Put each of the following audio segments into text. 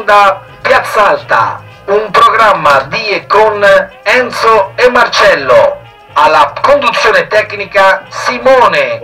onda Piazza Alta, un programma di e con Enzo e Marcello. Alla conduzione tecnica Simone.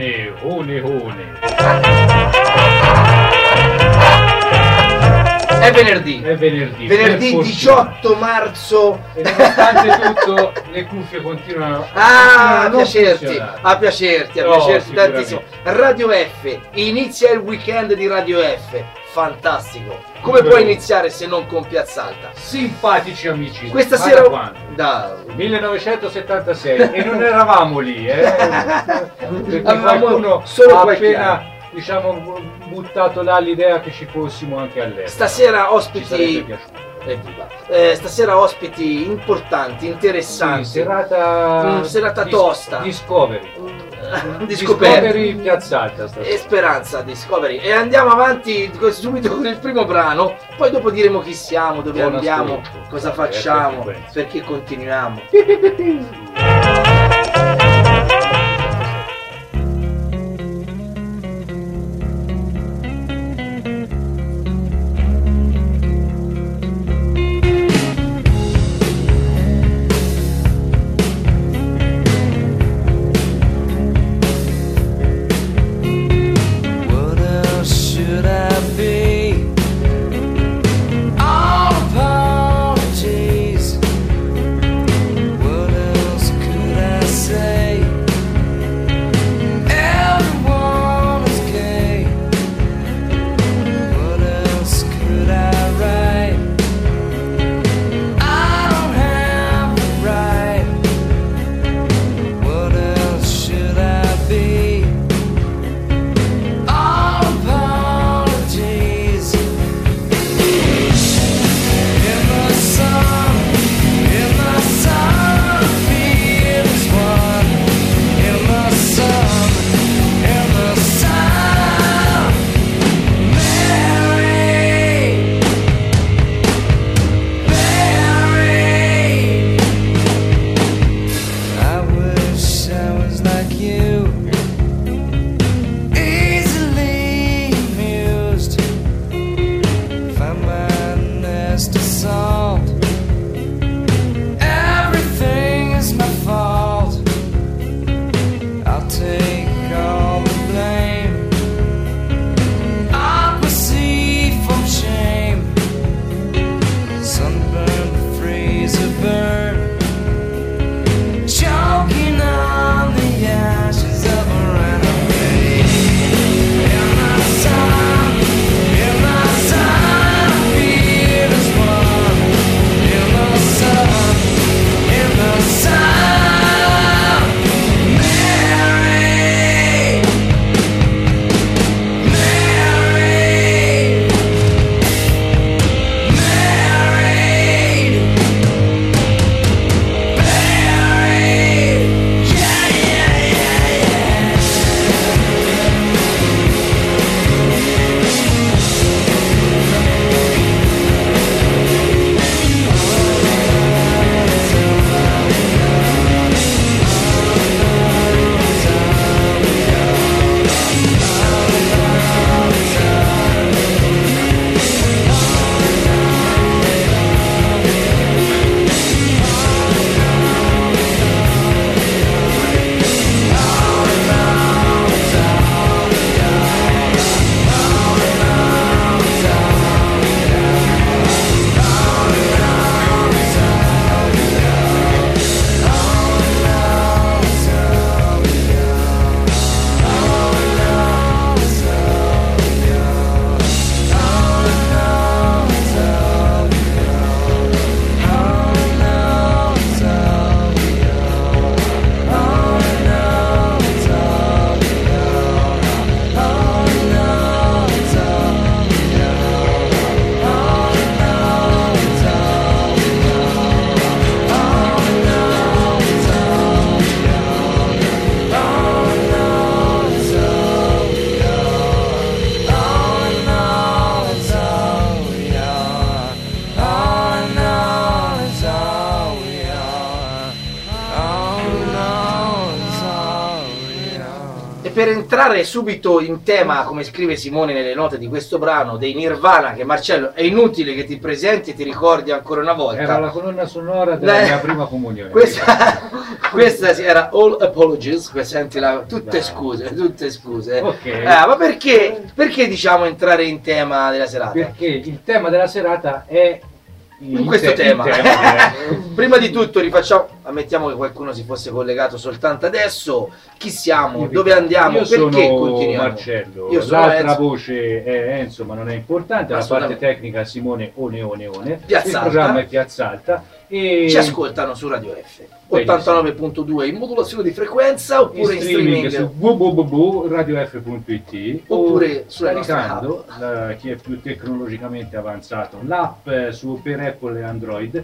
È venerdì. Venerdì 18 marzo. E nonostante tutto le cuffie continuano a piacerti tantissimo. Radio F, inizia il weekend di Radio F. Fantastico. Come puoi iniziare se non con Piazza Alta? Simpatici amici. Questa sera da 1976 e non eravamo lì, perché qualcuno solo ha appena buttato là l'idea che ci fossimo anche all'estero. Stasera ospiti importanti, interessanti. Sì, serata tosta. Discovery Piazza Alta e Speranza Discovery. E andiamo avanti subito con il primo brano, poi dopo diremo chi siamo, dove andiamo, cosa facciamo, perché continuiamo. Say per entrare subito in tema, come scrive Simone nelle note di questo brano, dei Nirvana, che Marcello è inutile che ti presenti e ti ricordi ancora una volta. Era la colonna sonora della mia prima comunione. Questa era All Apologies, sentila, tutte scuse. Okay. Ma perché diciamo entrare in tema della serata? Perché il tema della serata è in questo tema. Prima di tutto ammettiamo che qualcuno si fosse collegato soltanto adesso. Chi siamo? Dove andiamo? Io perché sono continuiamo? Marcello, L'altra Enzo. Voce è Enzo, ma non è importante, la parte tecnica Simone One. Piazza il Alta. programma è Piazza Alta e ci ascoltano su Radio F 89.2 in modulazione di frequenza, oppure in streaming su www.radiof.it, oppure sulla scaricando chi è più tecnologicamente avanzato l'app per Apple e Android.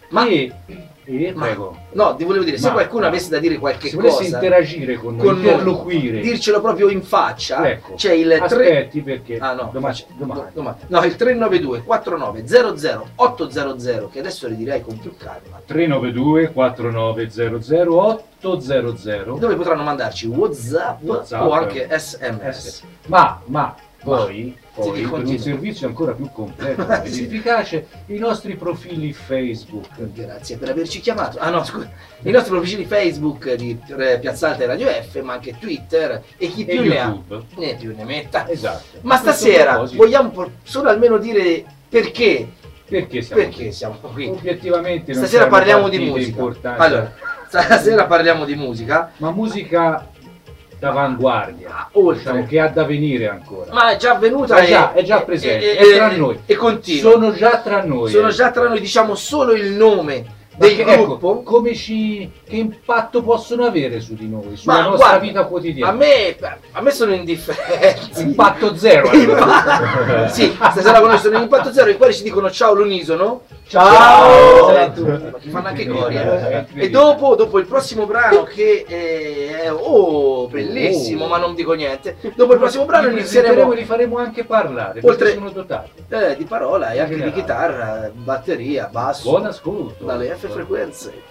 Prego. No, ti volevo dire, se qualcuno avesse da dire qualche cosa, volesse interagire con noi, interloquire, dircelo proprio in faccia, ecco, c'è il perché domani. No, il 392 4900 800, che adesso le direi con più calma. 392 4900 800, dove potranno mandarci WhatsApp o anche SMS. Ma poi per un continua. servizio ancora più completo ed efficace, i nostri profili Facebook. Grazie per averci chiamato. I nostri profili Facebook di Piazza Alta e Radio F, ma anche Twitter e chi più ne ha ne più ne metta. Esatto. Ma stasera vogliamo solo almeno dire perché siamo qui. Obiettivamente non stasera parliamo di musica. Importanti. Allora, stasera parliamo di musica, ma musica d'avanguardia, oltre che ha da venire ancora. Ma è già avvenuta, è già presente, è tra noi e continua. Sono già tra noi, diciamo solo il nome del gruppo. Ecco, che impatto possono avere su di noi, sulla nostra vita quotidiana? A me sono indifferenti. Impatto zero. Sì, stasera con noi sono in impatto zero, i quali ci dicono ciao all'unisono. Ciao a tutti, ma che fanno anche cori. E dopo il prossimo brano, che è bellissimo, ma non dico niente. Dopo il prossimo brano inizieremo e li faremo anche parlare, oltre sono dotati di parola e anche di chitarra, batteria, basso. Buon ascolto dalle F frequenze.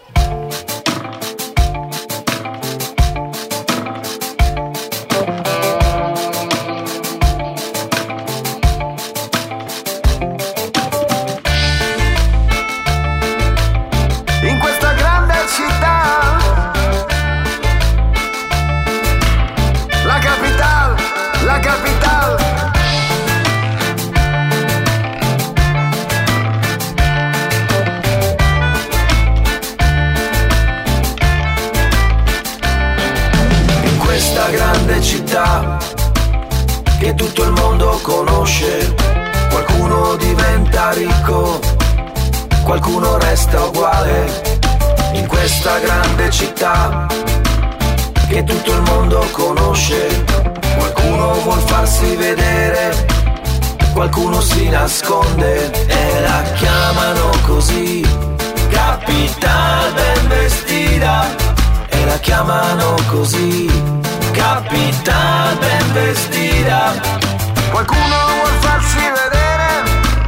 Che tutto il mondo conosce, qualcuno diventa ricco, qualcuno resta uguale. In questa grande città che tutto il mondo conosce, qualcuno vuol farsi vedere, qualcuno si nasconde e la chiamano così, Capital ben vestita, e la chiamano così, Capital ben vestita. Qualcuno vuol farsi vedere,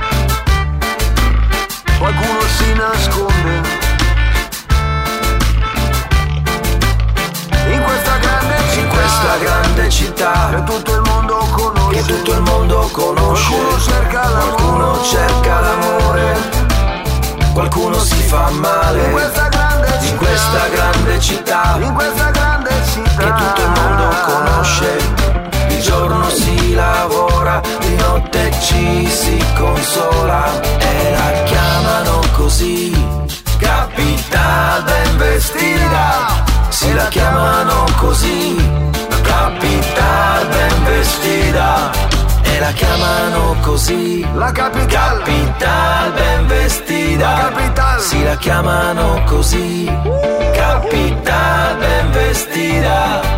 qualcuno si nasconde. In questa grande città che tutto il mondo conosce, qualcuno cerca l'amore, qualcuno si fa male. In questa grande città che tutto il mondo conosce, di giorno si lavora, di notte ci si consola e la chiamano così, Capital ben vestita. Sì, la chiamano così, Capital ben vestita, e la chiamano così, la Capital ben vestita, sì, la chiamano così, Capital ben vestita.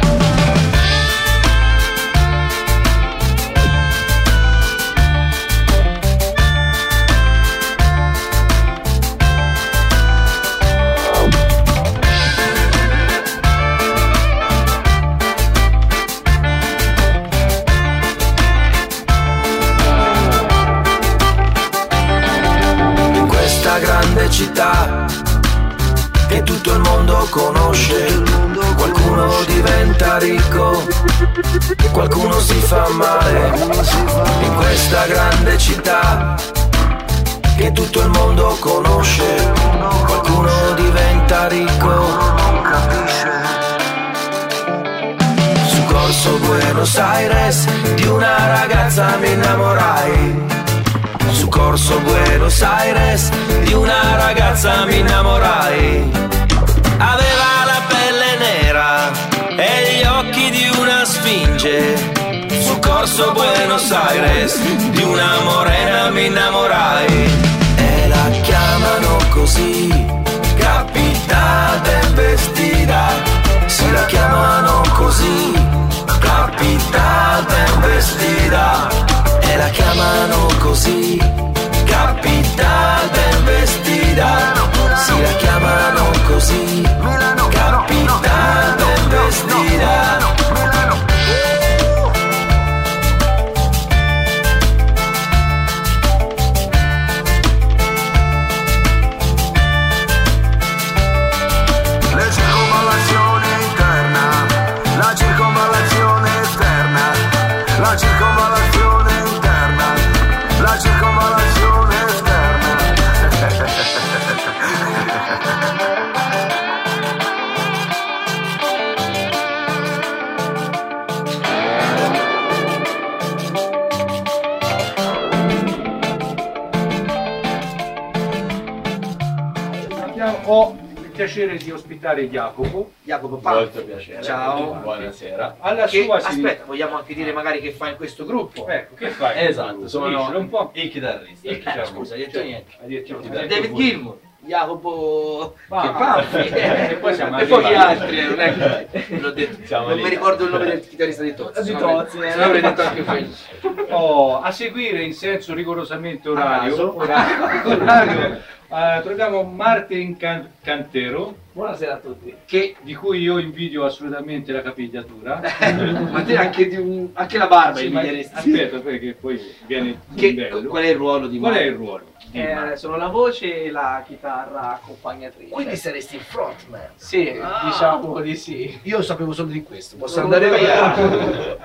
città che che tutto il mondo conosce. Qualcuno diventa ricco, qualcuno si fa male in questa grande città che tutto il mondo conosce. Qualcuno diventa ricco, non capisce. Su Corso Buenos Aires di una ragazza mi innamorai. Su Corso Buenos Aires di una ragazza mi innamorai. Aveva la pelle nera e gli occhi di una sfinge. Su Corso Buenos Aires di una morena mi innamorai. E la chiamano così, Capital ben vestita. Si la chiamano così, Capital ben vestita. E la chiamano così, Capital ben vestita. Si la chiamano così, Capital ben vestita. Ho il piacere di ospitare Jacopo. Jacopo Molto piacere. Ciao. Buonasera. Alla sua aspetta, vogliamo anche dire magari che fa in questo gruppo? Ecco, che fai? Esatto, sono un po'. il chitarrista. Scusa, hai detto niente. David David Gilmour, Jacopo Pampi. e poi siamo pochi arrivati. altri, non è che l'ho detto. Siamo Non lì. mi ricordo il nome del chitarrista di Tozzi. Di se no Tozzi, se no avrei detto anche quello. A seguire in senso rigorosamente orario, caso. troviamo Martin Cantero, Buonasera a tutti. Che di cui io invidio assolutamente la capigliatura. ma te anche anche la barba Sì, ma invidieresti. aspetta, perché poi viene Che- bello. qual è il ruolo di Qual è Marco? il ruolo? di Martin? Sono la voce e la chitarra accompagnatrice. Quindi saresti il frontman. Sì, Ah. diciamo di sì. Io sapevo solo di questo, posso andare via.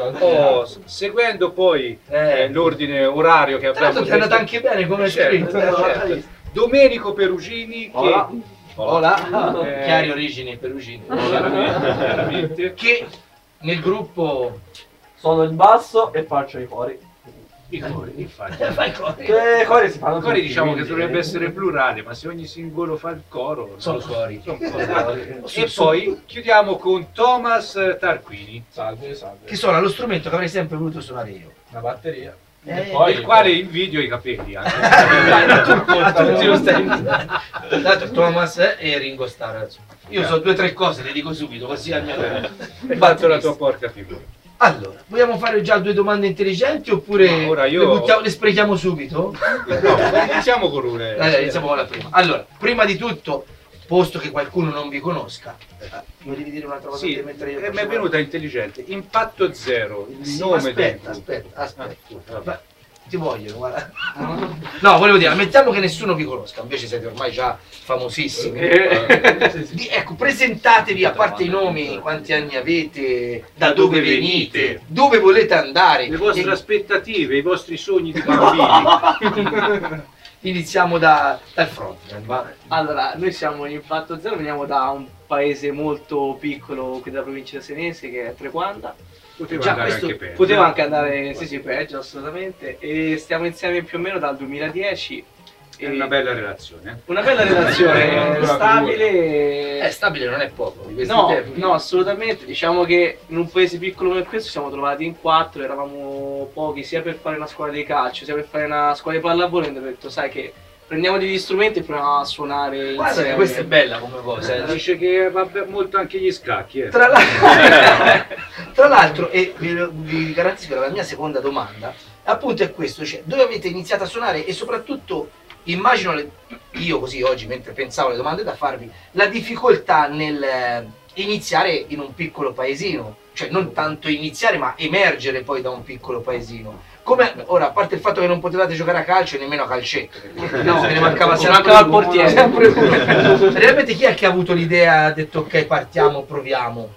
Seguendo poi Eh. l'ordine orario che Tra l'altro abbiamo ti è andata anche bene come Certo, scritto. certo. Domenico Perugini che Hola. Hola. Eh. Chiari origini Perugini. veramente Che nel gruppo Sono il basso e faccio i cori. i cori, infatti. fai cori. Che cori si fanno I cori tutti, diciamo che quindi- dovrebbe essere plurale, ma se ogni singolo fa il coro Sono cori. sono cori. E poi chiudiamo con Thomas Tarquini, Salve, salve. Che suona lo strumento che avrei sempre voluto suonare io. La batteria. poi il quale invidio i capelli anche. Tutti lo stai. Tra l'altro Thomas e Ringo Starr. Io so 2 o 3 cose, le dico subito, così almeno. Hai fatto la tua porca figura. Allora, vogliamo fare già 2 domande intelligenti oppure No, ora io- le sprechiamo subito? No, iniziamo con una. Iniziamo con la prima. Allora, prima di tutto, posto che qualcuno non vi conosca, mi devi dire un'altra cosa Sì, mentre io mi è faccio- venuta intelligente. Impatto Zero, il Sì, nome aspetta, del gruppo. aspetta. Ma ti vogliono, guarda. No, volevo dire, ammettiamo che nessuno vi conosca, invece siete ormai già famosissimi. Ecco, presentatevi, a parte i nomi, quanti anni avete, da dove venite, dove volete andare. Le vostre E- aspettative, i vostri sogni di bambini. Iniziamo dal frontman, va? Allora, noi siamo in Impatto Zero, veniamo da un paese molto piccolo qui della provincia di Senese che è Trequanta. Poteva Già, andare questo anche peggio. Poteva anche andare, sì, peggio assolutamente. E stiamo insieme più o meno dal 2010. È una bella relazione. Una bella relazione stabile. È stabile, non è poco. Di questi No, tempi. no, assolutamente. Diciamo che in un paese piccolo come questo siamo trovati in 4, eravamo pochi sia per fare una squadra di calcio, sia per fare una squadra di pallavolo. E abbiamo detto, sai che prendiamo degli strumenti e proviamo a suonare Guarda che insieme. questa è bella come cosa. Dice che va molto anche gli scacchi. Tra l'altro, tra l'altro, e vi garantisco che la mia seconda domanda appunto è questo, cioè dove avete iniziato a suonare e soprattutto immagino io così oggi mentre pensavo alle domande da farvi, la difficoltà nel iniziare in un piccolo paesino, cioè non tanto iniziare ma emergere poi da un piccolo paesino. Come ora, a parte il fatto che non potevate giocare a calcio e nemmeno a calcetto, perché no, me ne mancava Ci sempre mancava il uno, portiere. sempre uno. Realmente chi è che ha avuto l'idea, ha detto ok partiamo, proviamo?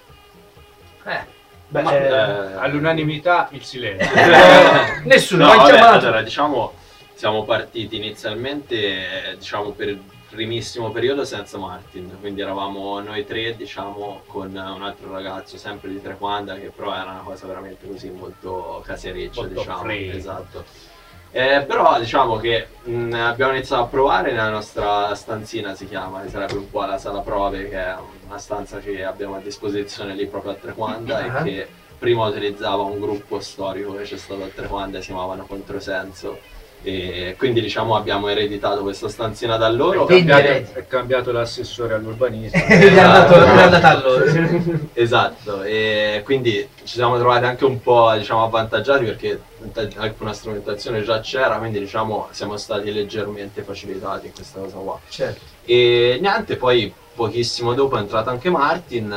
All'unanimità il silenzio. Nessuno, No, ma vabbè, chiamato. allora diciamo siamo partiti inizialmente diciamo per il primissimo periodo senza Martin, quindi eravamo noi tre diciamo con un altro ragazzo sempre di Trequanda, che però era una cosa veramente così molto casereccia, Molto diciamo. free. Esatto. Però diciamo che abbiamo iniziato a provare nella nostra stanzina, si chiama, che sarebbe un po' la sala prove, che è una stanza che abbiamo a disposizione lì proprio a Trequanda e che prima utilizzava un gruppo storico che c'è stato a Trequanda, si chiamavano Controsenso, e quindi diciamo abbiamo ereditato questa stanzina da loro. È cambiato l'assessore all'urbanismo. È andata a loro. Esatto, e quindi ci siamo trovati anche un po' diciamo avvantaggiati perché anche una strumentazione già c'era, quindi diciamo siamo stati leggermente facilitati in questa cosa qua. Certo. E niente, poi pochissimo dopo è entrato anche Martin,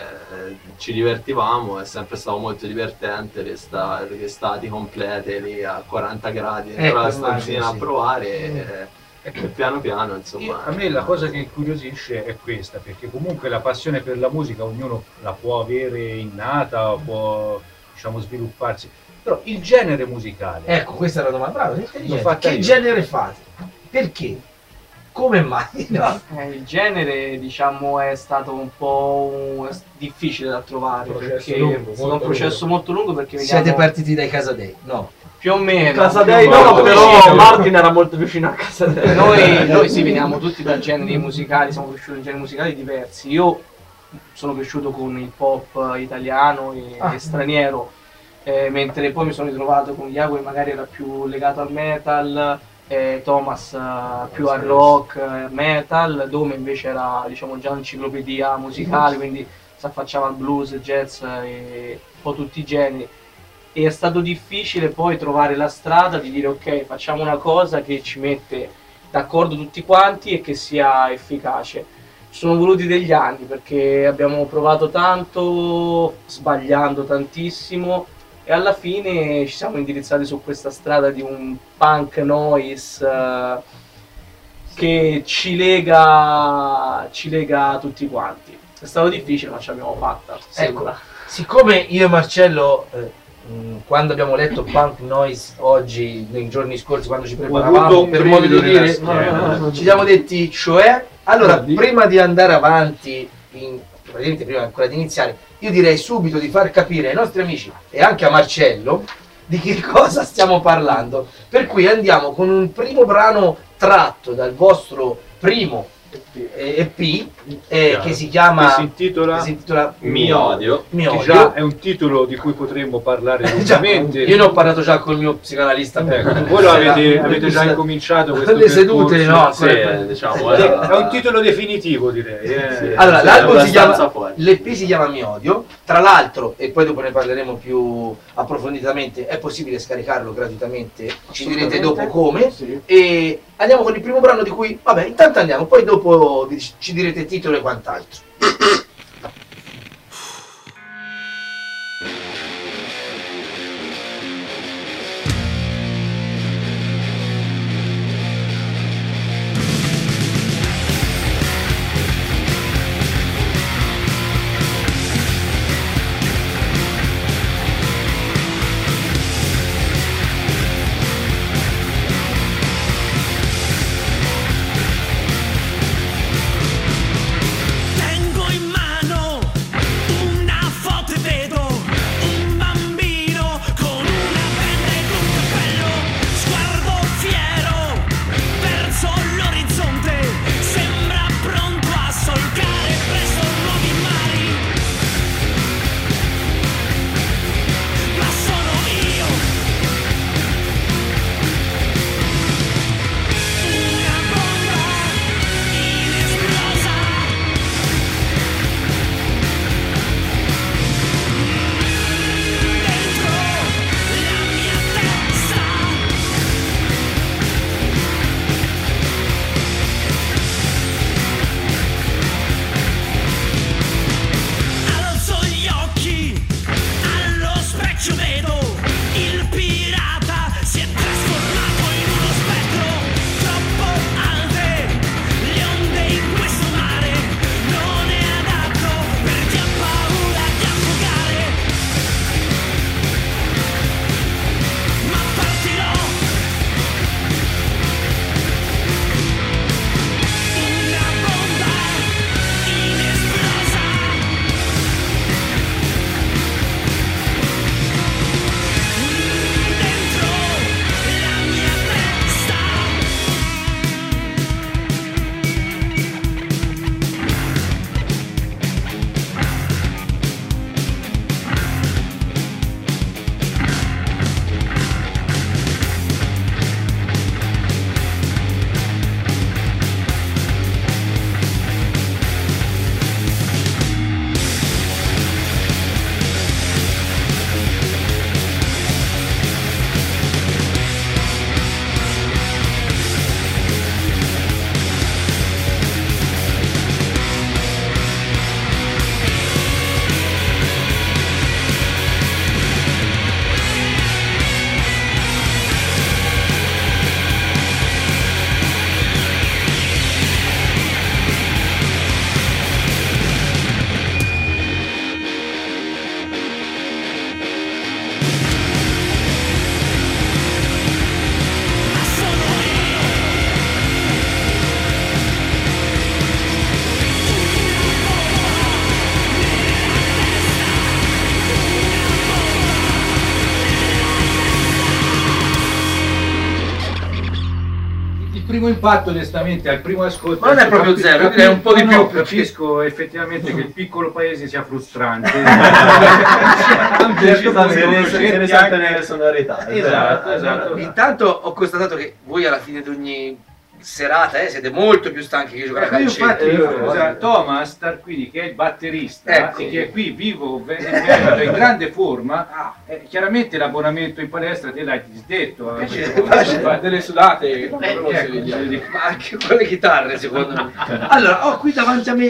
ci divertivamo, è sempre stato molto divertente le estati complete lì a 40 gradi dentro la stanzina immagino, a sì. provare e piano piano insomma. A me la cosa che incuriosisce è questa, perché comunque la passione per la musica ognuno la può avere innata, può diciamo svilupparsi, però il genere musicale, Ecco, questa è la domanda. Bravo, sei L'ho intelligente. fatta Che io. genere fate? Perché? Come mai? No? Il genere diciamo è stato un po' difficile da trovare, Processo perché lungo, è stato un molto processo molto lungo perché veniamo Siete partiti dai Casadei? No. più o meno Casa più o Dei meno no, però vicino. Martin era molto vicino a Casa Dei. Noi sì veniamo tutti da generi musicali, siamo cresciuti in generi musicali diversi. Io sono cresciuto con il pop italiano e straniero, mentre poi mi sono ritrovato con Iago che magari era più legato al metal, Thomas più al rock, metal, Dome invece era diciamo già un'enciclopedia musicale, quindi si affacciava al blues, jazz e un po' tutti i generi. E è stato difficile poi trovare la strada di dire ok, facciamo una cosa che ci mette d'accordo tutti quanti e che sia efficace. Ci sono voluti degli anni perché abbiamo provato tanto, sbagliando tantissimo, e alla fine ci siamo indirizzati su questa strada di un punk noise che ci lega tutti quanti. È stato difficile ma ce l'abbiamo fatta, sembra. Siccome io e Marcello, quando abbiamo letto Punk Noise oggi, nei giorni scorsi, quando ci avuto preparavamo, un per modo di brivido nella dire, schiena. ci siamo detti, cioè, allora, Di? prima di andare avanti, praticamente prima ancora di iniziare, io direi subito di far capire ai nostri amici e anche a Marcello di che cosa stiamo parlando. Per cui andiamo con un primo brano tratto dal vostro primo EP che si chiama, che si intitola Mi odio. Mi che odio. già è un titolo di cui potremmo parlare Già, lungamente. io ne ho parlato già col mio psicanalista. Ecco, voi lo avete già incominciato questo le sedute, percorso. no? Sì, ancora- diciamo È un titolo definitivo, direi. Sì. Allora, Sì, l'album si abbastanza chiama, fuori. l'EP si chiama Mi odio, tra l'altro, e poi dopo ne parleremo più approfonditamente, è possibile scaricarlo gratuitamente, ci direte dopo come, e andiamo con il primo brano di cui, vabbè, intanto andiamo, poi dopo ci direte titolo e quant'altro. Tengo primo impatto, onestamente, al primo ascolto... Ma non è proprio zero, direi un po' di più. No, capisco effettivamente che il piccolo paese sia frustrante. Se ne sente le sonorità. Esatto. Intanto ho constatato che voi alla fine di ogni serata siete molto più stanchi che giocare a Ecco, calcetto. infatti, Thomas Tarquini, che è il batterista, Ecco. e che è qui vivo, in grande forma, chiaramente l'abbonamento in palestra te l'hai disdetto. Fa delle sudate. Ma anche con le chitarre, secondo me. Allora, ho qui davanti a me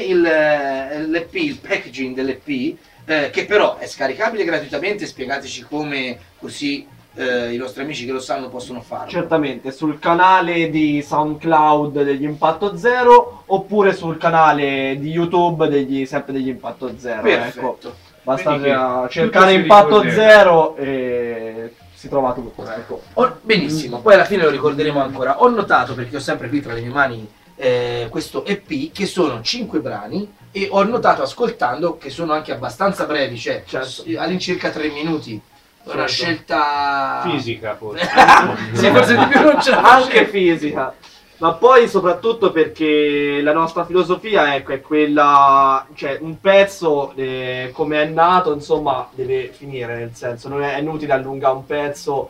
l'EP, il packaging dell'EP, che però è scaricabile gratuitamente. Spiegateci come, così i nostri amici che lo sanno possono farlo. Certamente, sul canale di SoundCloud degli Impatto Zero oppure sul canale di YouTube sempre degli Impatto Zero. Perfetto. Ecco. Basta Vedi che cercare tutto si Impatto ricorderà. Zero e si trova tutto. Ecco. Benissimo, poi alla fine lo ricorderemo ancora. Ho notato, perché ho sempre qui tra le mie mani questo EP, che sono 5 brani, e ho notato ascoltando che sono anche abbastanza brevi, cioè Certo. all'incirca 3 minuti. Una Certo. scelta Fisica, forse. sì, forse di più non ce la Anche fisica, ma poi soprattutto perché la nostra filosofia, ecco, è quella, cioè un pezzo come è nato, insomma, deve finire, nel senso non è inutile allungare un pezzo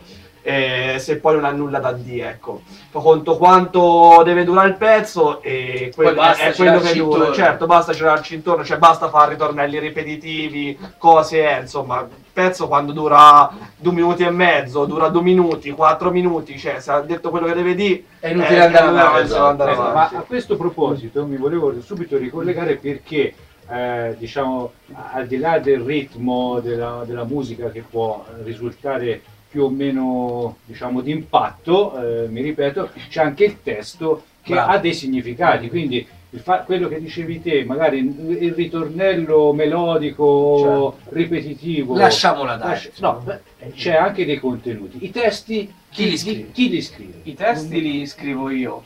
se poi non ha nulla da dire, ecco. Fa conto quanto deve durare il pezzo e Poi basta è quello che girarci dura. intorno. Certo, basta girarci intorno, cioè basta fare ritornelli ripetitivi, cose, insomma, il pezzo quando dura 2 minuti e mezzo, dura 2 minuti, 4 minuti, cioè se ha detto quello che deve dire, è inutile andare avanti. andare Ma avanti. a questo proposito mi volevo subito ricollegare perché, diciamo, al di là del ritmo della musica che può risultare più o meno, diciamo, d'impatto, mi ripeto, c'è anche il testo che Bravo. ha dei significati, quindi quello che dicevi te, magari il ritornello melodico, ripetitivo, Lasciamola dare. c'è anche dei contenuti. I testi, Chi li scrive? Chi li scrive? I testi li scrivo io,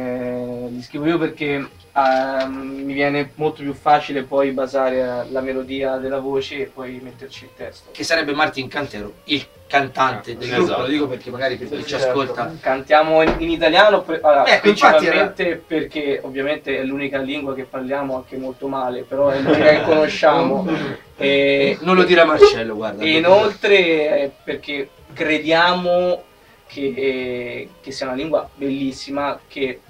perché mi viene molto più facile poi basare la melodia della voce e poi metterci il testo. Che sarebbe Martin Cantero, il cantante del Esatto. gruppo. Lo dico perché magari per chi ci Certo. ascolta Cantiamo in italiano, Ecco, infatti principalmente perché ovviamente è l'unica lingua che parliamo anche molto male, però è l'unica che conosciamo. E non lo dirà Marcello, guarda. E inoltre perché crediamo che sia una lingua bellissima, che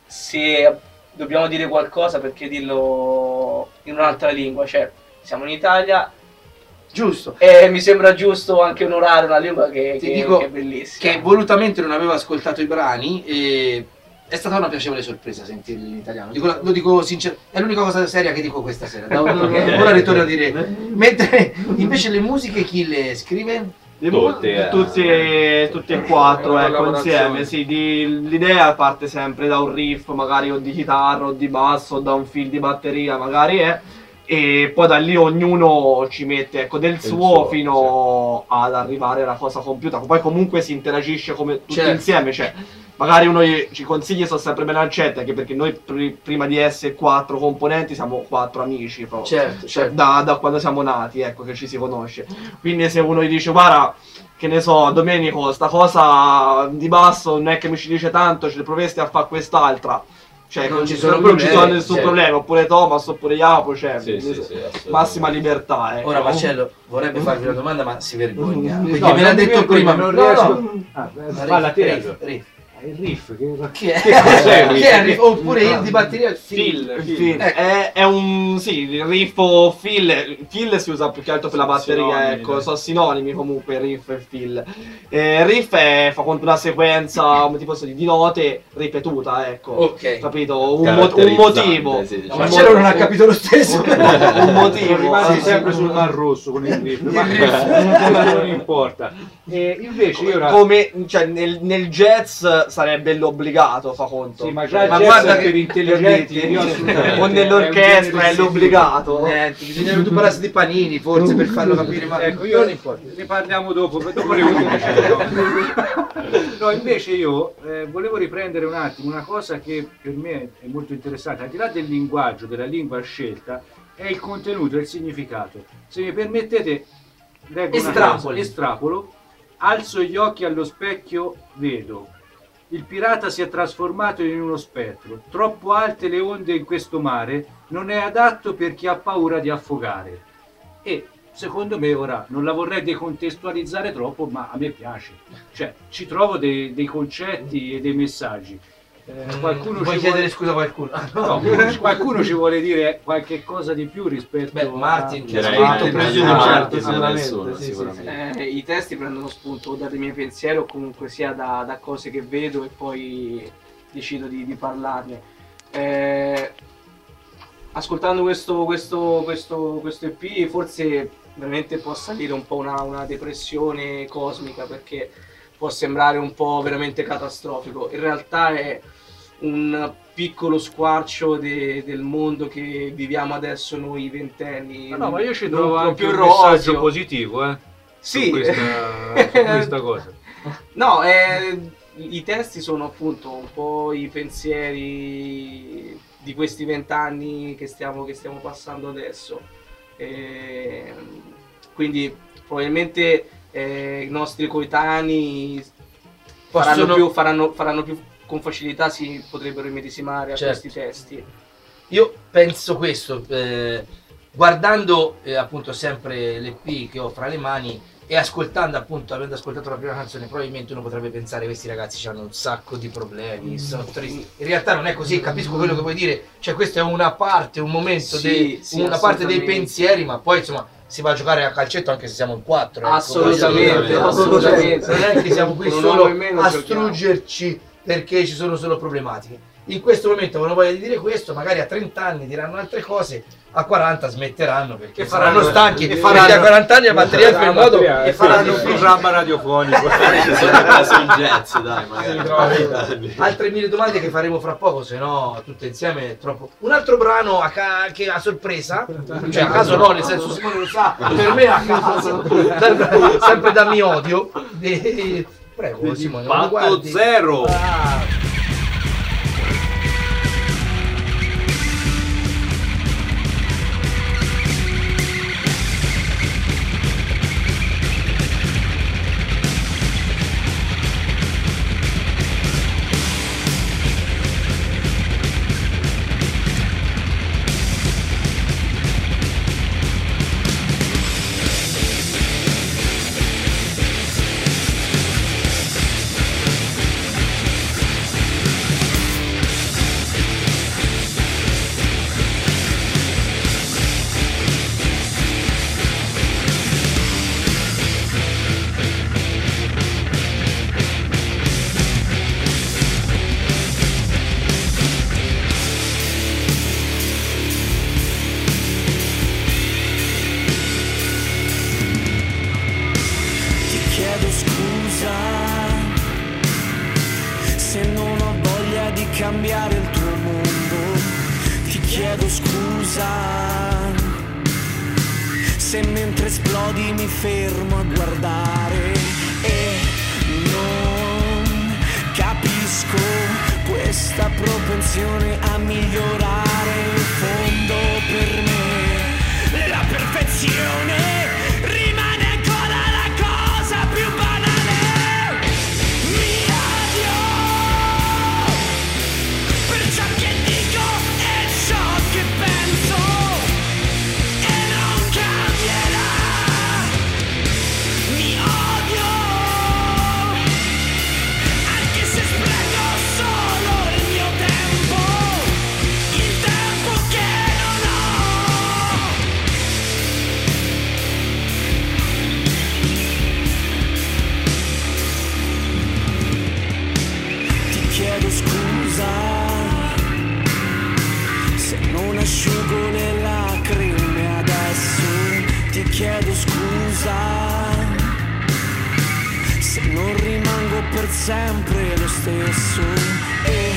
se dobbiamo dire qualcosa, perché dirlo in un'altra lingua, cioè siamo in Italia Giusto. e mi sembra giusto anche onorare una lingua che Ti dico che è bellissima. che volutamente non avevo ascoltato i brani e è stata una piacevole sorpresa sentirli in italiano. Lo dico sinceramente, è l'unica cosa seria che dico questa sera. Ora ritorno a dire. Mentre invece le musiche chi le scrive? Tutti e quattro, ecco, insieme, sì, l'idea parte sempre da un riff, magari o di chitarra o di basso, o da un fill di batteria, magari e poi da lì ognuno ci mette, ecco, del suo fino ad arrivare alla cosa compiuta. Poi comunque si interagisce come tutti Certo. insieme, cioè magari uno ci consigli sono sempre ben accetti, anche perché noi prima di essere 4 componenti siamo 4 amici proprio. Certo, Cioè, certo. da quando siamo nati, ecco, che ci si conosce. Quindi se uno gli dice guarda, che ne so, Domenico, sta cosa di basso non è che mi ci dice tanto, ce le proveresti a fare quest'altra. Cioè Non ci non sono ci sono problemi, nessun certo. problema, oppure Thomas, oppure Jacopo, cioè assolutamente. massima libertà. Ora Marcello vorrebbe farvi una domanda ma si vergogna. Perché No, me l'ha non mi detto vergogno, prima. non No, riesco. no. Falla te, Riff, allora. riff. Il riff, Che è? cos'è il riff? Che è il riff? Oppure il di batteria il Il fill. fill. È un sì, il riff o fill si usa più che altro per la batteria, Sinonimi, ecco, dai. sono sinonimi comunque riff e fill. Riff fa conto una sequenza, come ti posso dire, di note ripetuta, ecco. Ok. Capito? Un Caratterizzante, motivo. sì, No, diciamo. Marcello non ha capito lo stesso. Un motivo. Sono rimasti sì, sempre sì. sul Mar Rosso con il riff, ma non importa. E invece io ora... Come, cioè, nel jazz sarebbe l'obbligato, fa conto. Sì, ma già il Ma jazz guarda per che- intelligenti io assolutamente. O nell'orchestra è genere l'obbligato. Bisognerebbe tu parlassi di panini forse per farlo capire, ma Ecco, io ne parliamo dopo le 11. No, invece io volevo riprendere un attimo una cosa che per me è molto interessante, al di là del linguaggio, della lingua scelta, è il contenuto e il significato. Se mi permettete, leggo una cosa, Estrapoli. estrapolo, alzo gli occhi allo specchio, vedo Il pirata si è trasformato in uno spettro. Troppo alte le onde in questo mare, non è adatto per chi ha paura di affogare. E secondo me, ora non la vorrei decontestualizzare troppo, ma a me piace. Cioè, ci trovo dei concetti e dei messaggi. Qualcuno vuoi ci chiedere vuole... scusa a qualcuno? No, qualcuno ci vuole dire qualche cosa di più rispetto Beh, Martin, che ha Direi scritto che presumo, meglio di certo, Martin, sicuramente, nessuno, sì, sicuramente. I testi prendono spunto dai miei pensieri o comunque sia da cose che vedo e poi decido di parlarne. Ascoltando questo EP forse veramente può salire un po' una depressione cosmica, perché può sembrare un po' veramente catastrofico. In realtà è un piccolo squarcio del mondo che viviamo adesso noi ventenni. No, ma io ci Non trovo anche più un messaggio roseo. positivo, Sì. su questa cosa. No, i testi sono appunto un po' i pensieri di questi 20 anni che stiamo passando adesso. Quindi probabilmente i nostri coetanei faranno più con facilità, si potrebbero immedesimare a Certo. questi testi. Io penso questo, guardando appunto sempre l'EP che ho fra le mani e ascoltando appunto, avendo ascoltato la prima canzone, probabilmente uno potrebbe pensare questi ragazzi hanno un sacco di problemi, sono tristi. In realtà non è così, capisco quello che vuoi dire, cioè questa è una parte, un momento, Sì, una parte dei assolutamente. pensieri, ma poi insomma si va a giocare a calcetto anche se siamo in 4. Assolutamente. Non è che siamo qui Con un solo uomo in meno a giochiamo. struggerci perché ci sono solo problematiche. In questo momento avevano voglia di dire questo, magari a 30 anni diranno altre cose, a 40 smetteranno perché saranno stanchi e perché faranno- a 40 anni la batteria in quel modo e faranno un programma radiofonico. Sono jazz, dai, magari. altre 1000 domande che faremo fra poco, se no tutte insieme è troppo. Un altro brano che a sorpresa, cioè a caso no, nel senso Simone lo sa, per me a caso, sempre da mio odio. Prego Simone, non mi Impatto guardi. zero. Ah. Ti chiedo scusa se non ho voglia di cambiare il tuo mondo. Ti chiedo scusa se mentre esplodi mi fermo a guardare e non capisco questa propensione a migliorare. In fondo per me la perfezione rimane ancora la cosa più banale. Mi odio per ciò che dico e ciò che penso e non cambierà. Mi odio anche se spreco solo il mio tempo, il tempo che non ho. Ti chiedo scusa se non asciugo le lacrime adesso. Ti chiedo scusa se non rimango per sempre lo stesso e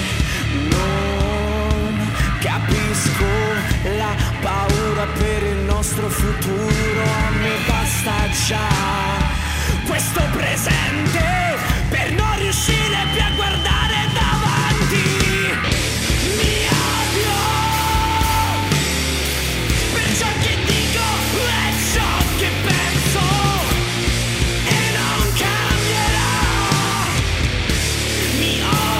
non capisco la paura per il nostro futuro. A me basta già questo presente per non riuscire più a guardare davanti. Mi odio per ciò che dico e ciò che penso e non cambierà. Mi odio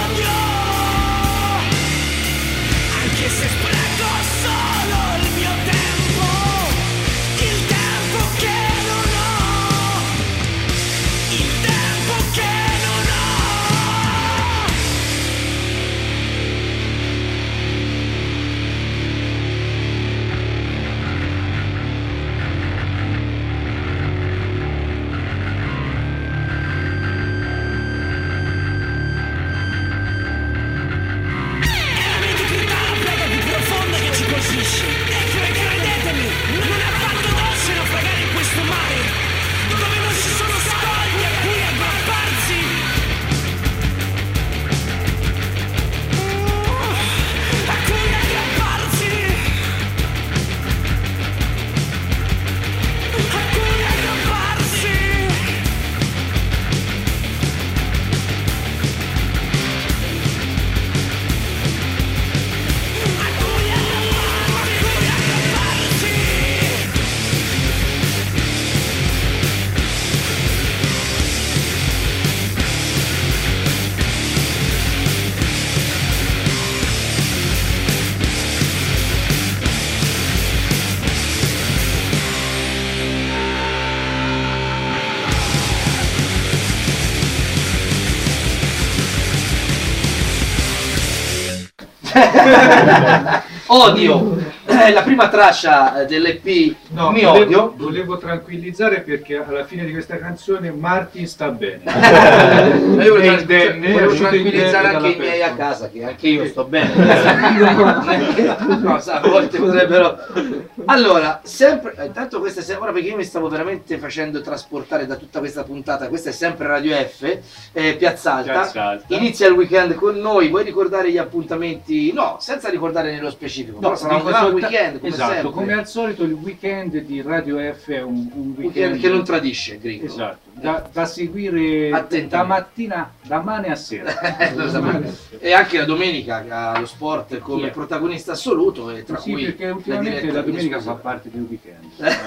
Odio, la prima traccia dell'EP No, Mi Odio. volevo tranquillizzare perché alla fine di questa canzone Martin sta bene. Io E indenne, è volevo uscito tranquillizzare indenne anche i dalla miei a festa. casa, che anche io sto bene. No, sa, a volte potrebbero. Allora, sempre. Intanto questa è ora perché io mi stavo veramente facendo trasportare da tutta questa puntata. Questa è sempre Radio F, Piazza Alta. Piazza Alta. Inizia il weekend con noi. Vuoi ricordare gli appuntamenti? No, senza ricordare nello specifico. Però sarà un dico gran solta- weekend, come esatto, sempre. come al solito il weekend di Radio F è un weekend Che non tradisce, Grigio. esatto, da seguire Attentamente. da mattina, da mane a sera. Lo sapevo. E anche la domenica che ha lo sport come Sì. protagonista assoluto e tra Sì, cui perché ultimamente diretta la domenica esclusiva. fa parte del weekend.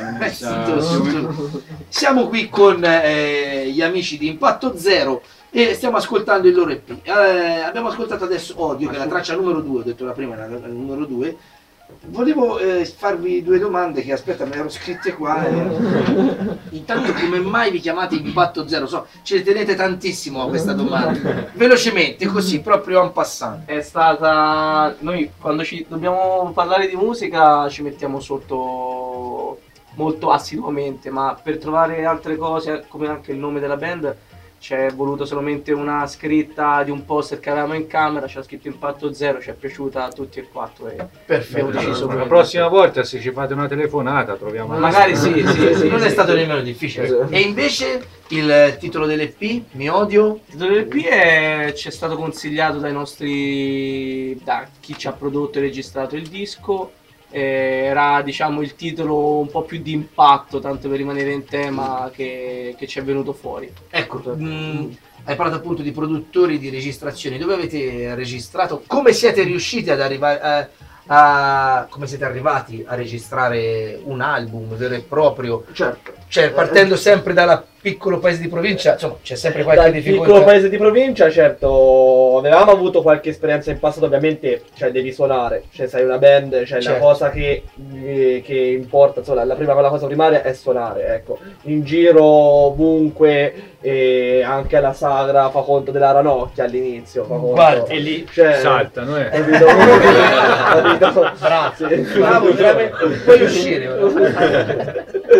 Siamo qui con gli amici di Impatto Zero e stiamo ascoltando il loro EP. Abbiamo ascoltato adesso Odio, che è la traccia numero 2, ho detto la prima era la numero 2. Volevo farvi due domande che aspetta me le ero scritte qua. Intanto, come mai vi chiamate Impatto Zero? So, ci tenete tantissimo a questa domanda. Velocemente, così, proprio en passant. È stata... Noi quando ci dobbiamo parlare di musica ci mettiamo sotto molto assiduamente, ma per trovare altre cose, come anche il nome della band, ci è voluto solamente una scritta di un poster che avevamo in camera, c'era scritto Impatto Zero, ci è piaciuta a tutti e quattro e abbiamo deciso La prossima volta se ci fate una telefonata troviamo magari sì, Non è stato nemmeno difficile. E invece il titolo dell'EP, Mi Odio? Il titolo del EP ci è stato consigliato da chi ci ha prodotto e registrato il disco. Era diciamo il titolo un po' più di impatto, tanto per rimanere in tema, che ci è venuto fuori. Ecco, hai parlato appunto di produttori, di registrazioni. Dove avete registrato? Come siete riusciti ad arrivare come siete arrivati a registrare un album vero e proprio? Certo. Cioè, partendo sempre dal piccolo paese di provincia, insomma, c'è sempre qualche Dal difficoltà. piccolo paese di provincia, certo, avevamo avuto qualche esperienza in passato, ovviamente, cioè devi suonare, cioè sei una band, cioè la Certo. cosa che importa, insomma, la cosa primaria è suonare, ecco. In giro, ovunque, e anche alla sagra fa conto della ranocchia all'inizio, fa conto. Guarda, e lì Cioè, saltano capito? Capito? Grazie. Sì. Bravo, veramente. Puoi uscire.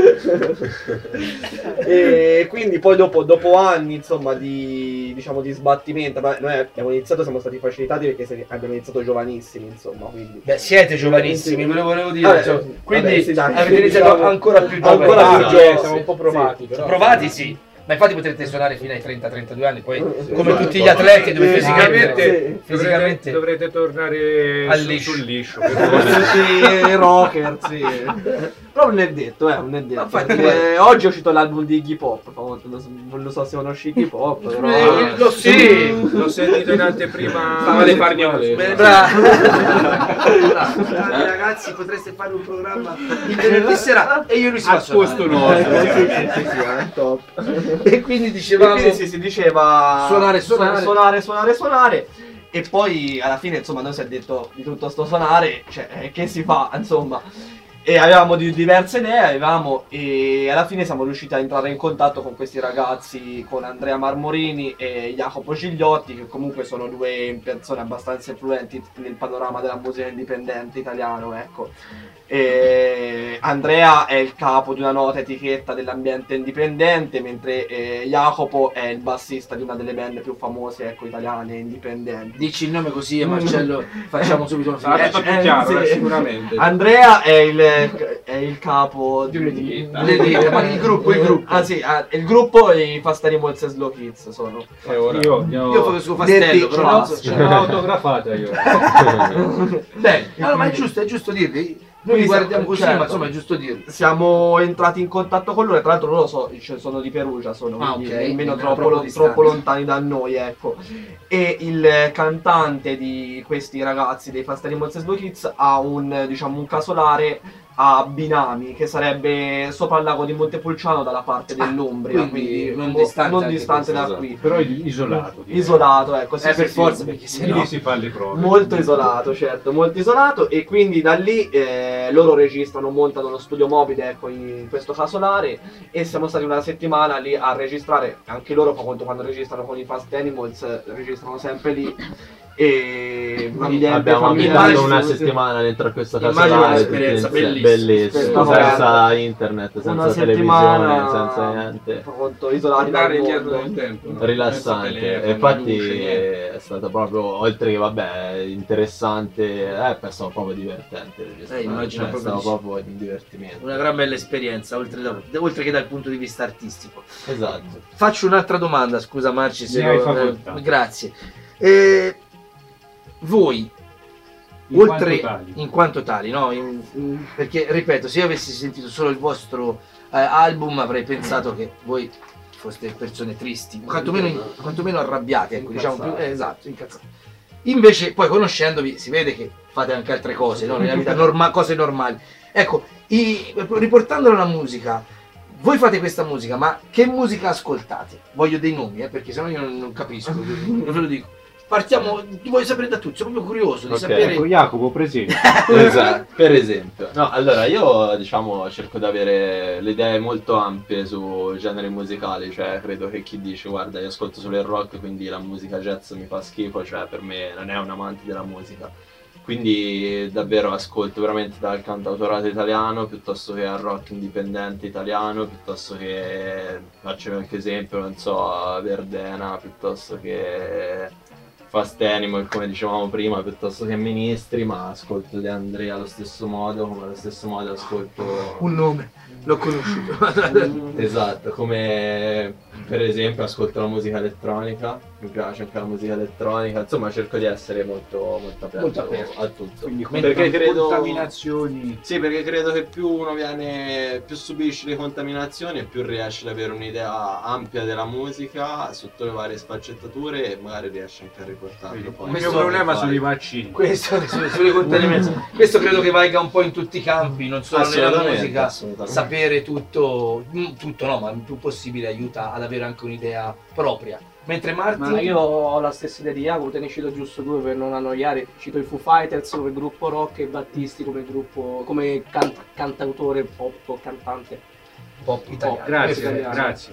E quindi poi dopo anni insomma di sbattimento, noi abbiamo iniziato, siamo stati facilitati perché abbiamo iniziato giovanissimi, insomma, quindi Beh, siete giovanissimi, ve lo volevo dire. Vabbè, insomma. Quindi vabbè, sì, dai, avete iniziato diciamo, ancora più giovani. ancora più giovani, siamo un po' provati, però. Provati sì, ma infatti potrete suonare fino ai 30-32 anni, poi come tutti gli atleti dove fisicamente, fisicamente dovrete tornare al liscio. sul liscio per forza. tutti rocker, sì. Però non è detto, non è detto. Infatti, oggi è uscito l'album di Iggy Pop, non lo so se conosci Iggy Pop, però lo sì. L'ho sentito in anteprima Stava alle farniole. Bravi ragazzi, potreste fare un programma il venerdì sera e io riuscivo a al posto suonare. nostro. è top. E quindi dicevamo E quindi si diceva suonare. E poi alla fine insomma non si è detto di tutto sto suonare, cioè che si fa insomma. E avevamo diverse idee, e alla fine siamo riusciti a entrare in contatto con questi ragazzi, con Andrea Marmorini e Jacopo Gigliotti, che comunque sono due persone abbastanza influenti nel panorama della musica indipendente italiano, ecco. E Andrea è il capo di una nota etichetta dell'ambiente indipendente, mentre Jacopo è il bassista di una delle band più famose, ecco, italiane indipendenti. dici il nome così e Marcello facciamo subito una Sarà tutto più chiaro, sì. sicuramente. Andrea è il capo Di un'etichetta. ma il gruppo. Ah sì, il gruppo e i Fast Animals e Slow Kids sono. Io faccio fastello, Detti, però Ce l'ho autografata io. beh, allora, ma è giusto dirvi. Noi li guardiamo così, certo. ma insomma è giusto dirvi. Siamo entrati in contatto con loro, tra l'altro loro sono di Perugia, quindi ok, nemmeno quindi troppo proprio distanti. lontani da noi, ecco. E il cantante di questi ragazzi dei Fast Animals e Slow Kids ha un casolare a Binami, che sarebbe sopra il lago di Montepulciano dalla parte dell'Umbria, quindi non non distante distante anche da questo, qui. Però isolato. direi. Isolato, ecco, sì, Per sì, forza, sì. perché se Lì no si fa le prove. Molto isolato, certo, molto isolato, e quindi da lì loro registrano, montano lo studio mobile, ecco, in questo casolare, e siamo stati una settimana lì a registrare. Anche loro, fa conto, quando registrano con i Fast Animals, registrano sempre lì. e abbiamo abitato una settimana dentro questa casa, un'esperienza bellissima, senza internet, senza televisione, senza niente, isolati dal indietro mondo. nel tempo, rilassante. E infatti è stato proprio, oltre che vabbè interessante, è stato proprio divertente, immagino, è stato proprio un divertimento, una gran bella esperienza, oltre che dal punto di vista artistico. esatto. Faccio un'altra domanda, scusa Marci, se Ne hai facoltà. grazie. Voi, in quanto tali, no? Perché ripeto, se io avessi sentito solo il vostro album avrei pensato che voi foste persone tristi, quantomeno arrabbiate, ecco, diciamo più, esatto, incazzate. Invece poi conoscendovi si vede che fate anche altre cose, no? Nella vita, cose normali. Ecco, riportandolo alla musica, voi fate questa musica, ma che musica ascoltate? Voglio dei nomi, perché sennò io non capisco, non ve lo dico. Partiamo, ti voglio sapere da tutti, sono proprio curioso di sapere. Ecco, Jacopo, presente. Esatto, per esempio. No, allora io diciamo cerco di avere le idee molto ampie su generi musicali, cioè credo che chi dice guarda io ascolto solo il rock quindi la musica jazz mi fa schifo, cioè per me non è un amante della musica. Quindi davvero ascolto veramente dal cantautorato italiano piuttosto che al rock indipendente italiano, piuttosto che, faccio qualche esempio, non so, Verdena, piuttosto che Fast Animal, come dicevamo prima, piuttosto che Ministri, ma ascolto De André allo stesso modo, come allo stesso modo ascolto... Un nome, l'ho conosciuto. Esatto, come per esempio ascolto la musica elettronica, mi piace anche la musica elettronica, insomma cerco di essere molto aperto a tutto. Quindi perché credo... contaminazioni. Sì, perché credo che più subisci le contaminazioni e più riesci ad avere un'idea ampia della musica sotto le varie sfaccettature e magari riesci anche a riportarlo poi. Il mio problema sono i vaccini. Questo sulle contaminazioni. Questo credo che valga un po' in tutti i campi, non solo nella musica. Sapere tutto no, ma il più possibile aiuta ad avere anche un'idea propria. Mentre Marti... Ma io ho la stessa idea di Jacopo, te ne cito giusto due per non annoiare. Cito i Foo Fighters come gruppo rock e Battisti come gruppo, come cantautore pop o cantante pop italiano. Grazie.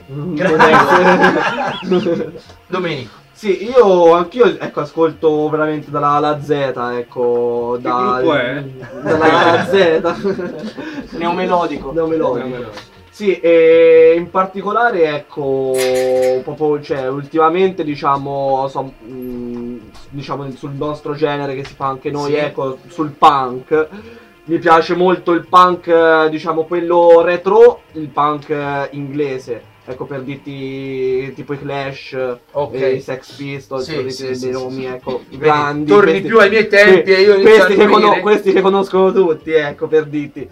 Domenico. Sì, anch'io ecco, ascolto veramente dalla A alla Z, ecco, Che gruppo è? dalla A alla Z. Neomelodico. Sì, e in particolare ecco, proprio, cioè, ultimamente diciamo, diciamo sul nostro genere che si fa anche noi, sì. Ecco, sul punk. Mi piace molto il punk, diciamo quello retro, il punk inglese. Ecco, per dirti tipo i Clash, i Sex Pistols, dei nomi, ecco, grandi. Torni questi, più ai miei tempi e io questi che conoscono tutti, ecco, per dirti.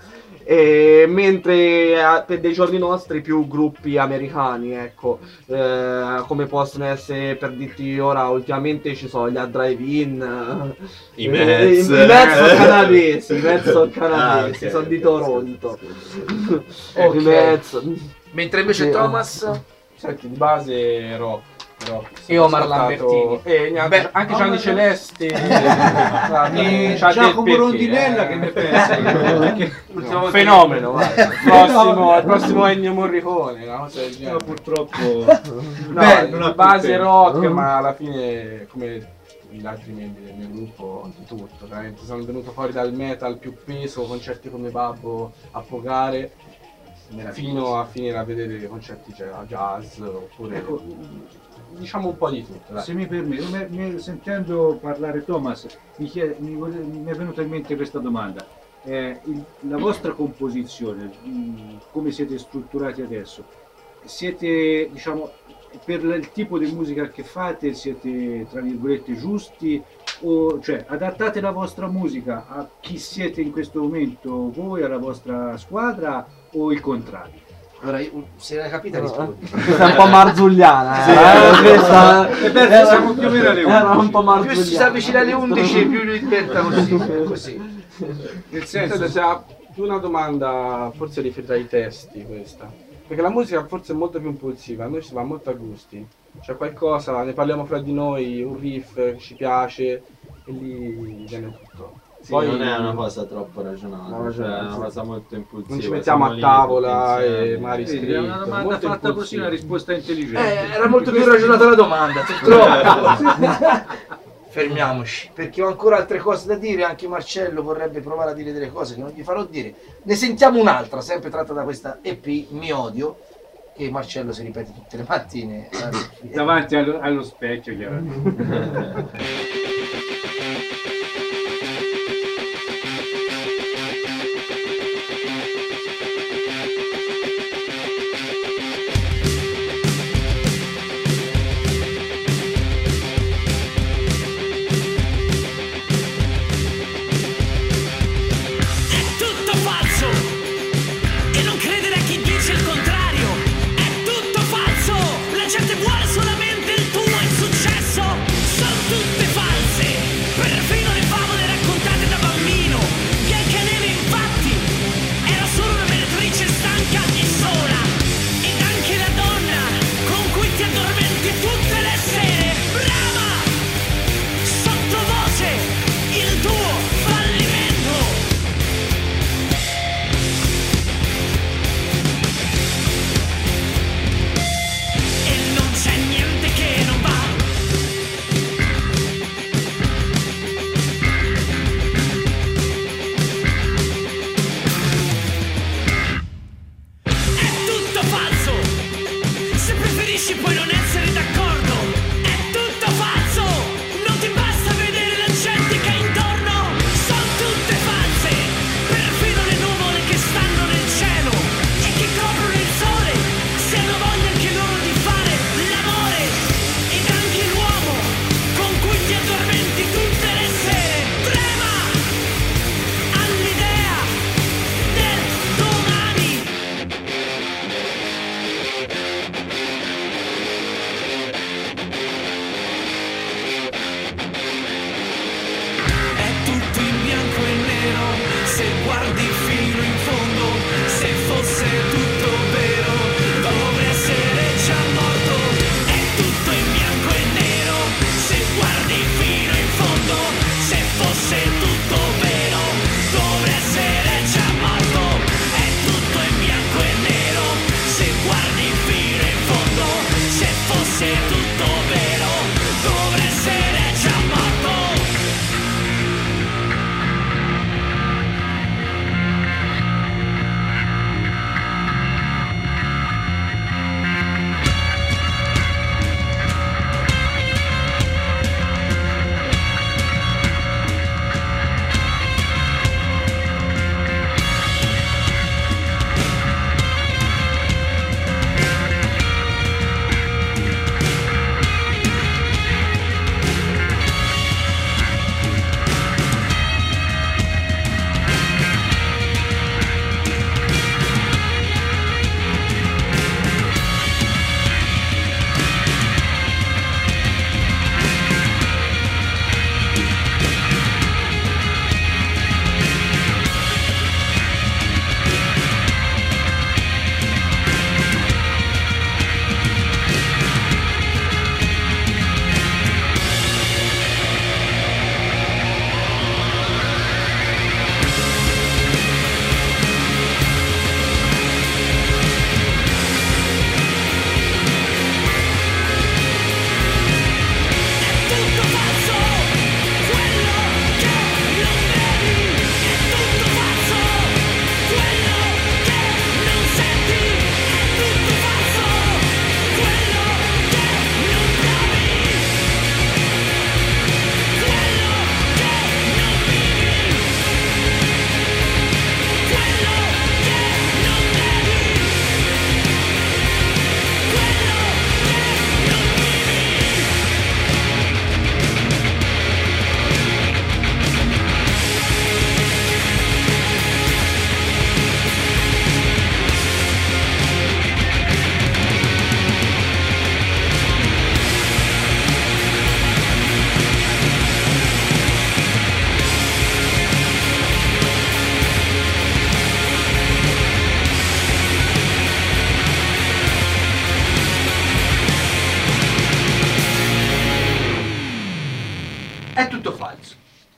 Mentre per dei giorni nostri più gruppi americani, ecco, come possono essere, per dirti ora, ultimamente ci sono gli Hard Drive-In, i Mets sono canadesi, sono di Toronto. Ok. I Mets. Mentre invece Thomas... Senti, di base rock. E Omar Lambertini. Anche Gianni Celesti. Giacomo Rondinella che ne pensa? Fenomeno, al prossimo Ennio Morricone, una cosa del genere. Purtroppo Non ha base rock, ma alla fine come gli altri membri del mio gruppo di tutto, veramente sono venuto fuori dal metal più peso, concerti come Babbo a Pogare, fino a finire a vedere dei concerti jazz oppure diciamo un po' di tutto. Dai. Se mi permetti, sentendo parlare Thomas, mi è venuta in mente questa domanda. La vostra composizione, come siete strutturati adesso? Siete, diciamo, per il tipo di musica che fate, siete tra virgolette giusti? O, cioè, adattate la vostra musica a chi siete in questo momento, voi, alla vostra squadra, o il contrario? Allora, se l'hai capita rispondi. Questa è un po' marzulliana, siamo più o meno alle 11. Era un po' marzulliana. Più si sta vicino alle 11 più diventa così. Nel senso, c'è più una domanda forse riferita ai testi questa. Perché la musica forse è molto più impulsiva, a noi si va molto a gusti. C'è qualcosa, ne parliamo fra di noi, un riff che ci piace e lì viene tutto. Sì, poi non è una cosa troppo ragionata, cioè è una cosa molto impulsiva. Non ci mettiamo a tavola e magari È una domanda fatta così, una risposta intelligente. Era molto più ragionata la domanda, fermiamoci, perché ho ancora altre cose da dire. Anche Marcello vorrebbe provare a dire delle cose che non gli farò dire. Ne sentiamo un'altra, sempre tratta da questa EP, Mi Odio, che Marcello si ripete tutte le mattine davanti allo specchio, chiaramente.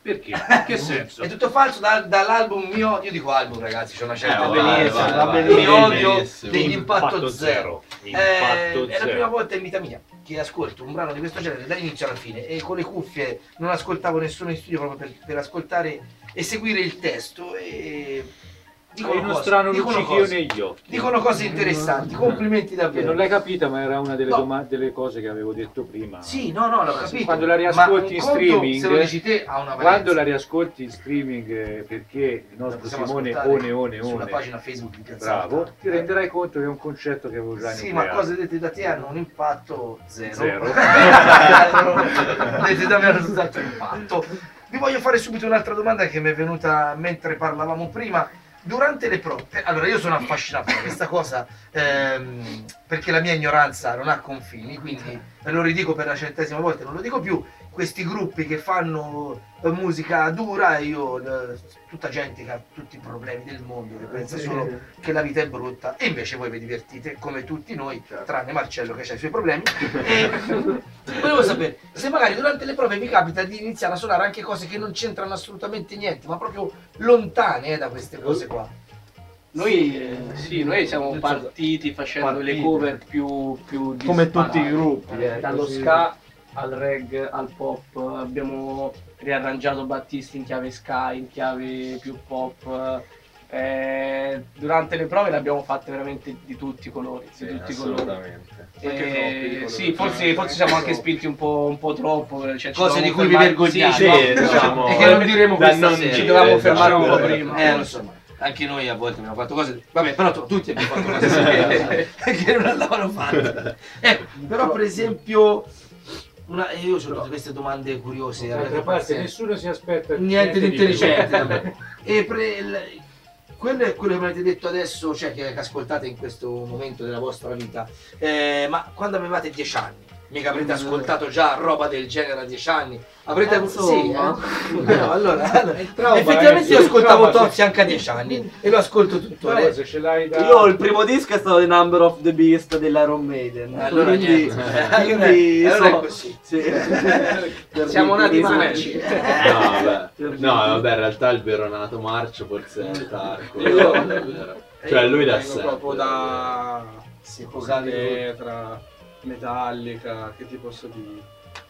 Perché? Che senso? È tutto falso dall'album mio, io dico album ragazzi, c'è una certa vai, mi odio benissimo. dell'impatto zero. Impatto È la zero. prima volta in vita mia che ascolto un brano di questo genere dall'inizio alla fine e con le cuffie non ascoltavo nessuno in studio proprio per ascoltare e seguire il testo e Hai uno strano luccichio negli occhi. dicono cose interessanti, complimenti Che davvero. non l'hai capita, ma era una delle, No. delle cose che avevo detto prima. Sì, no, l'ho capito. Quando la Ma riascolti un in conto, streaming, se lo dici te, ha una valenza. quando la riascolti in streaming, perché il nostro Possiamo Simone ascoltare sulla one, pagina Facebook di Piazza bravo, Alta. ti renderai conto che è un concetto che avevo già Sì, enucleato. ma cose dette da te hanno un impatto zero. Zero. Dette da me hanno tutt'altro impatto. Vi voglio fare subito un'altra domanda che mi è venuta mentre parlavamo prima. Durante le prove, allora io sono affascinato da questa cosa perché la mia ignoranza non ha confini, quindi lo ridico per la 100ª volta, non lo dico più. Questi gruppi che fanno musica dura e io, tutta gente che ha tutti i problemi del mondo, che pensa solo che la vita è brutta e invece voi vi divertite come tutti noi, tranne Marcello che ha i suoi problemi. E volevo sapere se magari durante le prove vi capita di iniziare a suonare anche cose che non c'entrano assolutamente niente, ma proprio lontane da queste cose qua. Noi noi siamo partiti facendo le cover più Come disparate. tutti i gruppi, dallo così. ska al reggae al pop, abbiamo riarrangiato Battisti in chiave ska, in chiave più pop. Durante le prove le abbiamo fatte veramente di tutti i colori, di tutti i colori. Assolutamente. Sì, forse siamo anche spinti un po' troppo, cioè, ci Cose dovevamo di cui vi fermare- vergognate. Sì, Sì, diciamo, e che non diremo da questa non sera. ci dovevamo esatto. fermare un po' prima. Lo so, anche noi a volte abbiamo fatto cose, vabbè, però tutti abbiamo fatto cose che non andavano fatte. Ecco, però per esempio, io ho tutte queste domande curiose. D'altra parte nessuno si aspetta Niente di intelligente da più. me. E quello è quello che mi avete detto adesso, cioè che ascoltate in questo momento della vostra vita. Ma quando avevate 10 anni, mica avrete ascoltato già roba del genere a 10 anni? Avrete avuto. Sì, no, allora effettivamente io ascoltavo Tozzi anche a 10 anni e lo ascolto tuttora. Però se ce l'hai da... Io il primo disco è stato The Number of the Beast dell'Iron Maiden. Allora quindi, niente. quindi Allora è so- così. sì. Siamo nati Per magici. No, vabbè, in realtà il vero nato Marcio forse è Tarco. Cioè lui da Vengo proprio sempre. da Sì, Metallica, Metallica, che ti posso dire?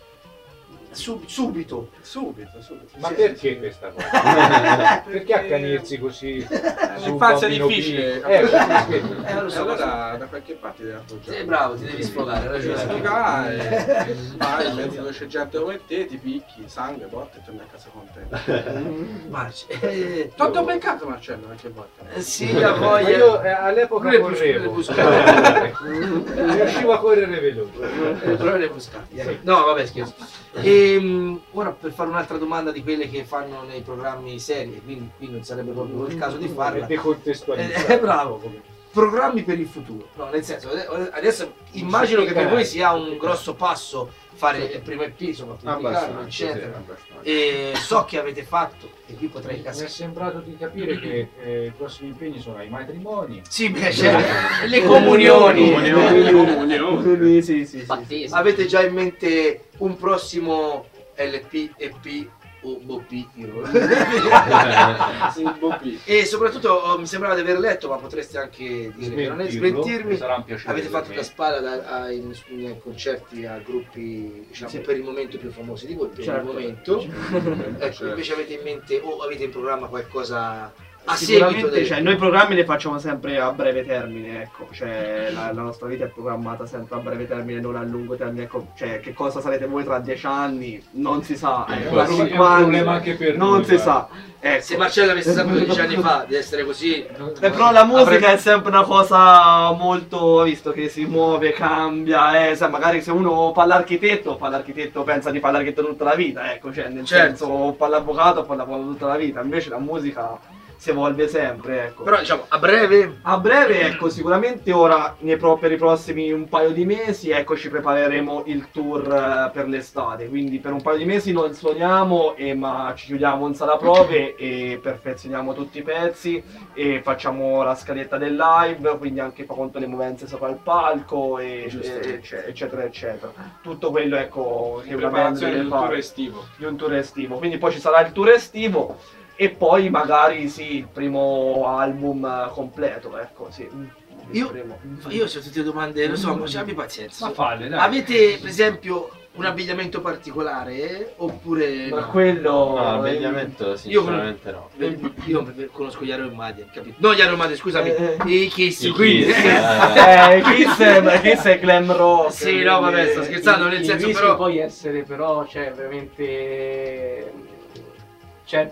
Subito. Subito. Ma Sì, perché sì. questa cosa? Perché accanirsi così? su un L'infanzia è bambino difficile. piccolo? Lo E so, allora da qualche parte devi appoggiare. sei bravo, ti devi sfogare, hai Devi ragione. sfogare, vai in mezzo dove c'è gente come te, ti picchi, sangue, botte e torni a casa contento. Marci. T'ho beccato Marcello qualche volta. Sì, a Ma voglia. io all'epoca Lui è correvo, più riuscivo a correre veloce. però le buscate. No, vabbè, scherzo. Ora per fare un'altra domanda di quelle che fanno nei programmi seri, quindi qui non sarebbe proprio il caso di farla. E decontestualizzare. Bravo. Programmi per il futuro. No, nel senso, adesso immagino che per voi sia un grosso passo fare il primo EP, insomma, pubblicarlo, eccetera. E so che avete fatto, e qui potrei Mi è cascare. sembrato di capire che i prossimi impegni sono ai matrimoni. Sì, beh, c'è le comunioni. Sì. Battesimo. Avete già in mente un prossimo LP, EP o BOP? E soprattutto mi sembrava di aver letto, ma potreste anche dire che non è smentirmi. Sarà un piacere. Avete fatto per da me. spalla in concerti a gruppi, diciamo, Sì. per il momento più famosi di voi, per Certo. il momento. Ecco, Certo. invece avete in mente o avete in programma qualcosa a seguito Sicuramente, del... cioè, noi programmi li facciamo sempre a breve termine, ecco, cioè la nostra vita è programmata sempre a breve termine, non a lungo termine, ecco, cioè che cosa sarete voi tra 10 anni non si sa, ecco, È tra un 5 anni problema anche per non noi, si guarda. sa, ecco. Se Marcello avesse saputo 10 anni fa di essere così... Però la musica Avrebbe- è sempre una cosa molto, visto che si muove, cambia, sai, magari se uno fa l'architetto pensa di fare l'architetto tutta la vita, ecco, cioè nel Certo. senso fa l'avvocato tutta la vita, invece la musica si evolve sempre, ecco. Però diciamo a breve Ecco, sicuramente ora per i prossimi un paio di mesi, ecco, ci prepareremo il tour per l'estate, quindi per un paio di mesi non suoniamo ma ci chiudiamo in sala prove e perfezioniamo tutti i pezzi e facciamo la scaletta del live, quindi anche fa conto le movenze sopra il palco eccetera eccetera. Tutto quello, ecco, che una band deve fare di un tour estivo. Quindi poi ci sarà il tour estivo e poi magari sì, il primo album completo, ecco, sì. io ho tutte le domande, lo so, ma abbi pazienza. Ma falle, dai. Avete per esempio un abbigliamento particolare oppure Ma no? quello No, abbigliamento sinceramente no. Io conosco gli Iron Maiden, capito? No, gli Iron Maiden, scusami, i Kiss, I quindi Kiss, Kiss è glam rock. sì, no, vabbè, sto scherzando, nel senso rischio però poi essere però, cioè veramente, cioè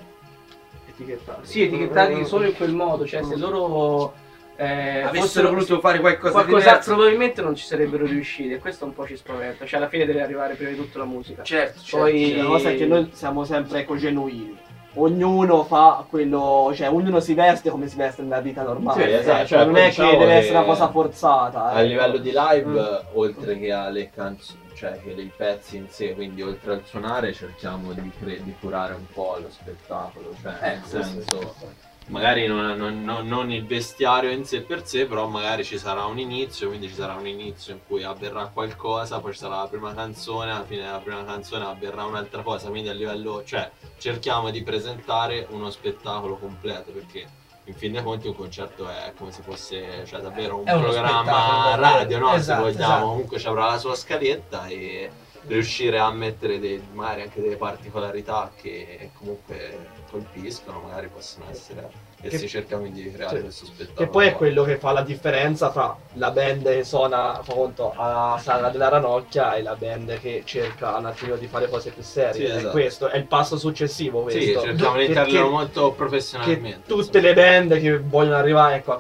etichettati solo in quel modo, cioè se loro avessero voluto fare qualcosa qualcos'altro probabilmente non ci sarebbero riusciti e questo un po' ci spaventa, cioè alla fine deve arrivare prima di tutto la musica. certo, Poi La cosa è che noi siamo sempre, ecco, genuini. Ognuno fa quello, cioè ognuno si veste come si veste nella vita normale. Sì, esatto, cioè non è diciamo che deve che essere una cosa forzata. A livello di live, oltre che alle canzoni, cioè che dei pezzi in sé, quindi oltre al suonare cerchiamo di curare un po' lo spettacolo, cioè nel senso magari non il vestiario in sé per sé, però magari ci sarà un inizio, quindi ci sarà un inizio in cui avverrà qualcosa, poi ci sarà la prima canzone, alla fine della prima canzone avverrà un'altra cosa, quindi a livello, cioè cerchiamo di presentare uno spettacolo completo, perché in fin dei conti un concerto è come se fosse, cioè davvero un È uno programma spettacolo, radio, no? esatto, Se vogliamo, esatto. comunque ci avrà la sua scaletta e riuscire a mettere magari anche delle particolarità che comunque colpiscono, magari possono essere, e si cerca quindi di creare questo spettacolo. Che poi è quello che fa la differenza fra la band che suona, fa conto, a Sala della Ranocchia e la band che cerca un attimo di fare cose più serie. Sì, esatto. Questo è il passo successivo, questo. Sì, cerchiamo di Perché- intenderlo molto professionalmente. che tutte le band che vogliono arrivare, ecco, a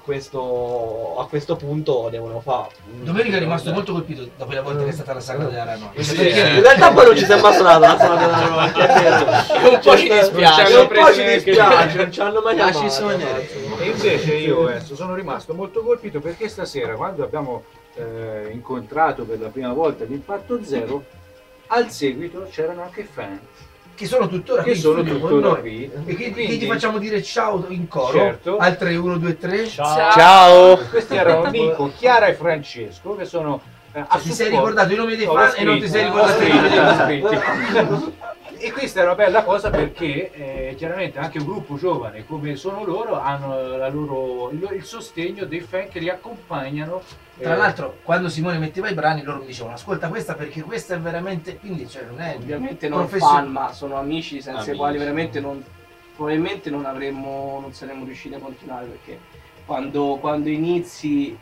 questo punto devono fare. Domenica è rimasto molto colpito dopo la volta che è stata la sagra della Ranocchia. Sì, Perché In realtà poi non ci siamo stata la Sala della Ranocchia, è vero. un po' ci dispiace. Un po' ci dispiace, non ci hanno mai Ma chiamato. ci sogneremo. E invece io adesso sono rimasto molto colpito perché stasera, quando abbiamo incontrato per la prima volta l'Impatto Zero, al seguito c'erano anche fan che sono tuttora che qui in sono studio con tuttora noi. qui. E che Quindi- ti facciamo dire ciao in coro? Certo. Al 3, 1, 2, 3. Ciao. Questi erano Nico, Chiara e Francesco, che sono a Ti sei supporto- ricordato i nomi dei No, fan l'ho e non ti sei scritto, ricordato i nomi dei l'ho fan. scritto. E questa è una bella cosa perché chiaramente anche un gruppo giovane come sono loro hanno il sostegno dei fan che li accompagnano. Tra l'altro, quando Simone metteva i brani, loro mi dicevano: ascolta questa perché questa è veramente. Quindi, cioè, non è Ovviamente non profession- fan, ma sono amici senza i Amici. quali veramente probabilmente non saremmo riusciti a continuare, perché quando inizi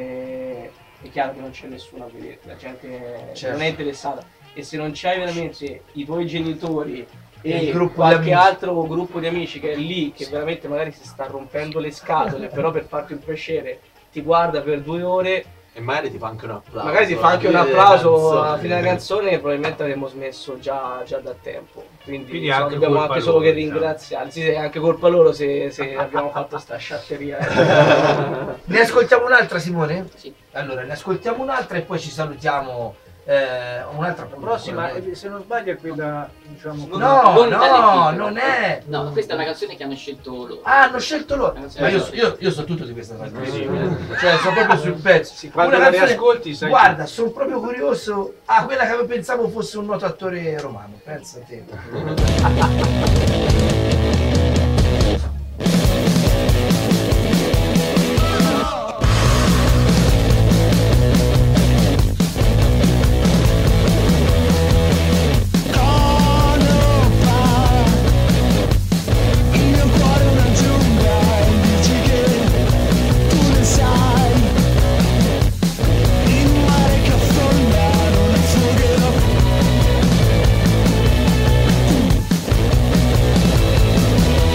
è chiaro che non c'è nessuno a vedere, la gente Certo. non è interessata, e se non c'hai veramente i tuoi genitori E il e gruppo di qualche amici. altro gruppo di amici che è lì, che veramente magari si sta rompendo le scatole, però per farti un piacere ti guarda per 2 ore, E magari ti fa anche un applauso. magari ti fa anche un alla fine delle applauso alla canzoni. fine della canzone, probabilmente avremmo smesso già da tempo. Quindi Quindi insomma, anche dobbiamo colpa anche solo loro, che diciamo. ringraziarli. Sì, è anche colpa loro se abbiamo fatto sta sciatteria. Ne ascoltiamo un'altra, Simone? Sì. Allora, ne ascoltiamo un'altra e poi ci salutiamo. Un'altra Prossima, se non sbaglio, è quella, diciamo, No, Non no, dalle non è. No, questa è una canzone che hanno scelto loro. Ah, hanno scelto loro. Ma io so tutto di questa trasmissione. Cioè, sono proprio sul pezzo. quando Una la canzone- riascolti sai Guarda, sono proprio curioso. Ah, quella che pensavo fosse un noto attore romano. Pensa a te. Il mio cuore è una giungla, dici che tu ne sai. In un mare che affonda non affogherò.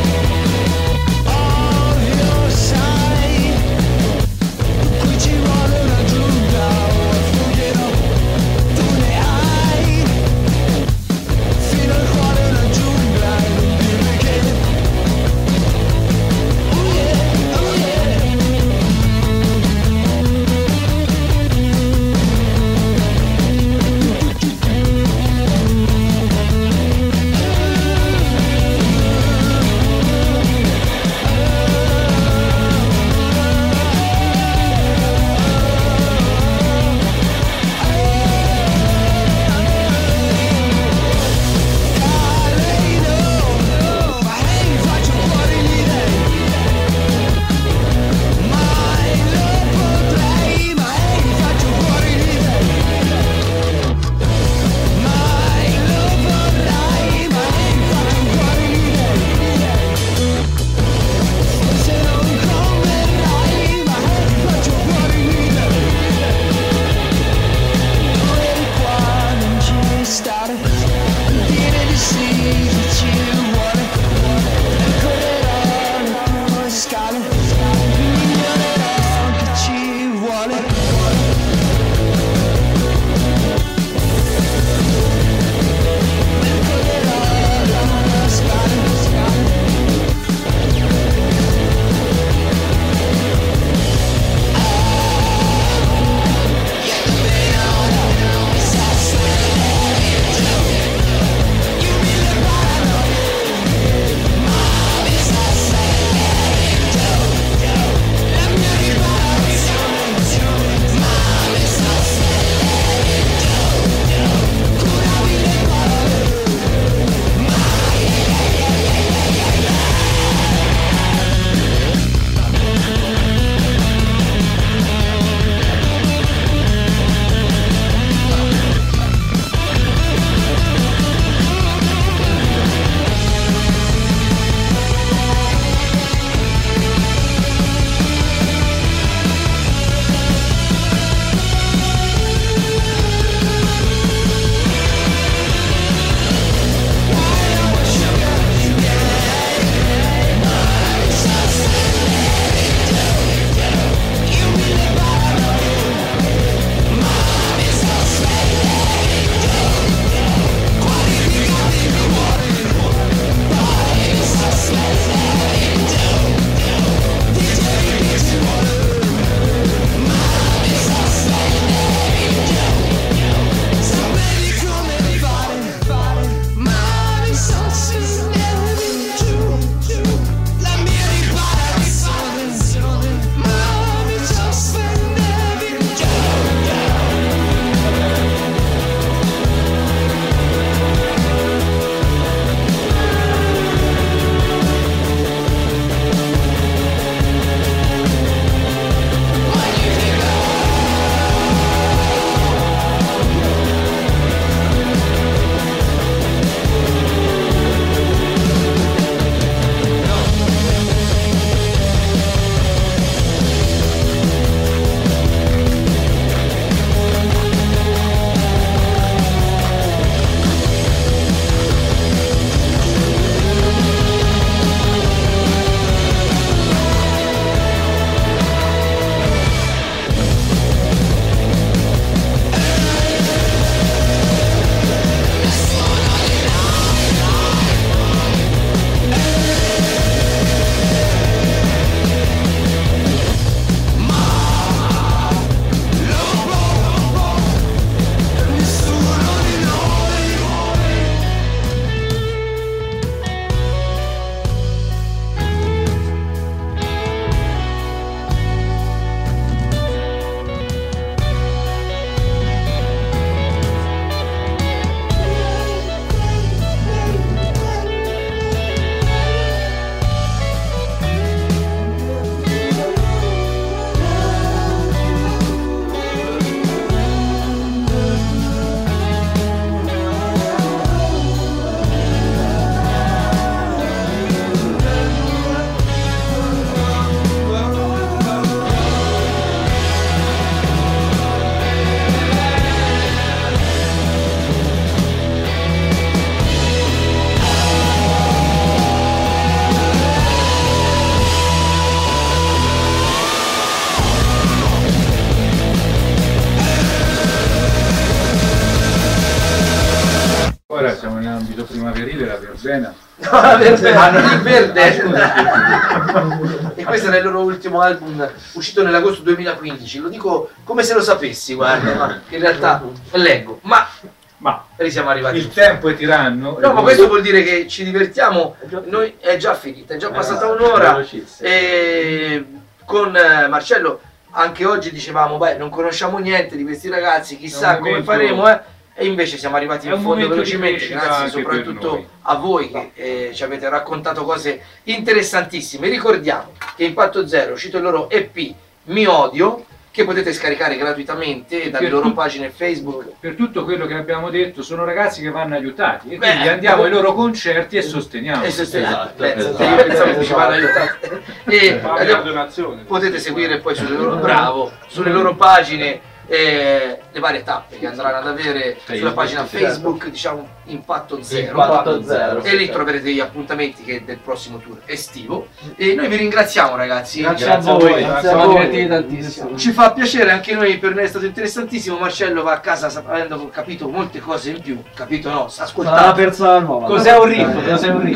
siamo nell'ambito primaverile, la verbena. No, la verbena, non il verde. E questo era il loro ultimo album uscito nell'agosto 2015. Lo dico come se lo sapessi, guarda, ma in realtà leggo. Ma siamo arrivati. Il tempo è tiranno. No, ma questo vuol dire che ci divertiamo. Noi è già finita, è già passata un'ora. E con Marcello anche oggi dicevamo, beh, non conosciamo niente di questi ragazzi, chissà come faremo, E invece siamo arrivati in fondo velocemente, grazie soprattutto a voi che ci avete raccontato cose interessantissime. Ricordiamo che Impatto Zero è uscito il loro EP Mi Odio, che potete scaricare gratuitamente dalle loro pagine Facebook. Per tutto quello che abbiamo detto, sono ragazzi che vanno aiutati, e quindi andiamo ai loro concerti e sosteniamo. Io pensavo che ci vanno aiutati. E potete seguire poi sulle loro pagine le varie tappe che andranno ad avere sulla pagina Facebook, diciamo Impatto Zero. E lì troverete gli appuntamenti del prossimo tour estivo. E noi vi ringraziamo, ragazzi. Grazie a voi, siamo divertiti tantissimo. Ci fa piacere, anche noi, per noi è stato interessantissimo. Marcello va a casa avendo capito molte cose in più. Capito, no? Ascoltato. Una persona nuova. Cos'è un riff?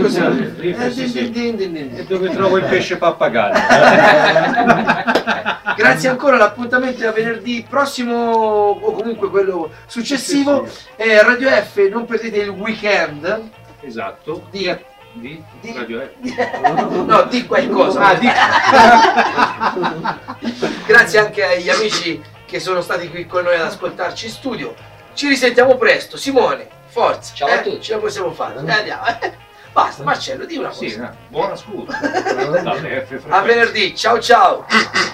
E dove trovo il pesce pappagallo? Grazie ancora, l'appuntamento è a venerdì prossimo o comunque quello successivo. Radio F, non perdete il weekend. Esatto. Di Radio F. No, di qualcosa. Grazie anche agli amici che sono stati qui con noi ad ascoltarci in studio. Ci risentiamo presto. Simone, forza. Ciao a tutti. Ce la possiamo fare. Andiamo. Basta, Marcello, di una cosa. Sì, buona scusa. A venerdì, ciao ciao.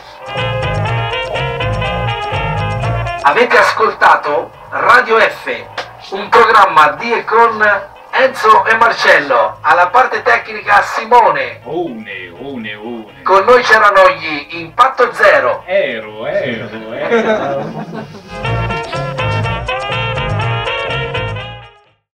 Avete ascoltato Radio F, un programma di e con Enzo e Marcello, alla parte tecnica Simone. Con noi c'erano gli Impatto Zero. Ero.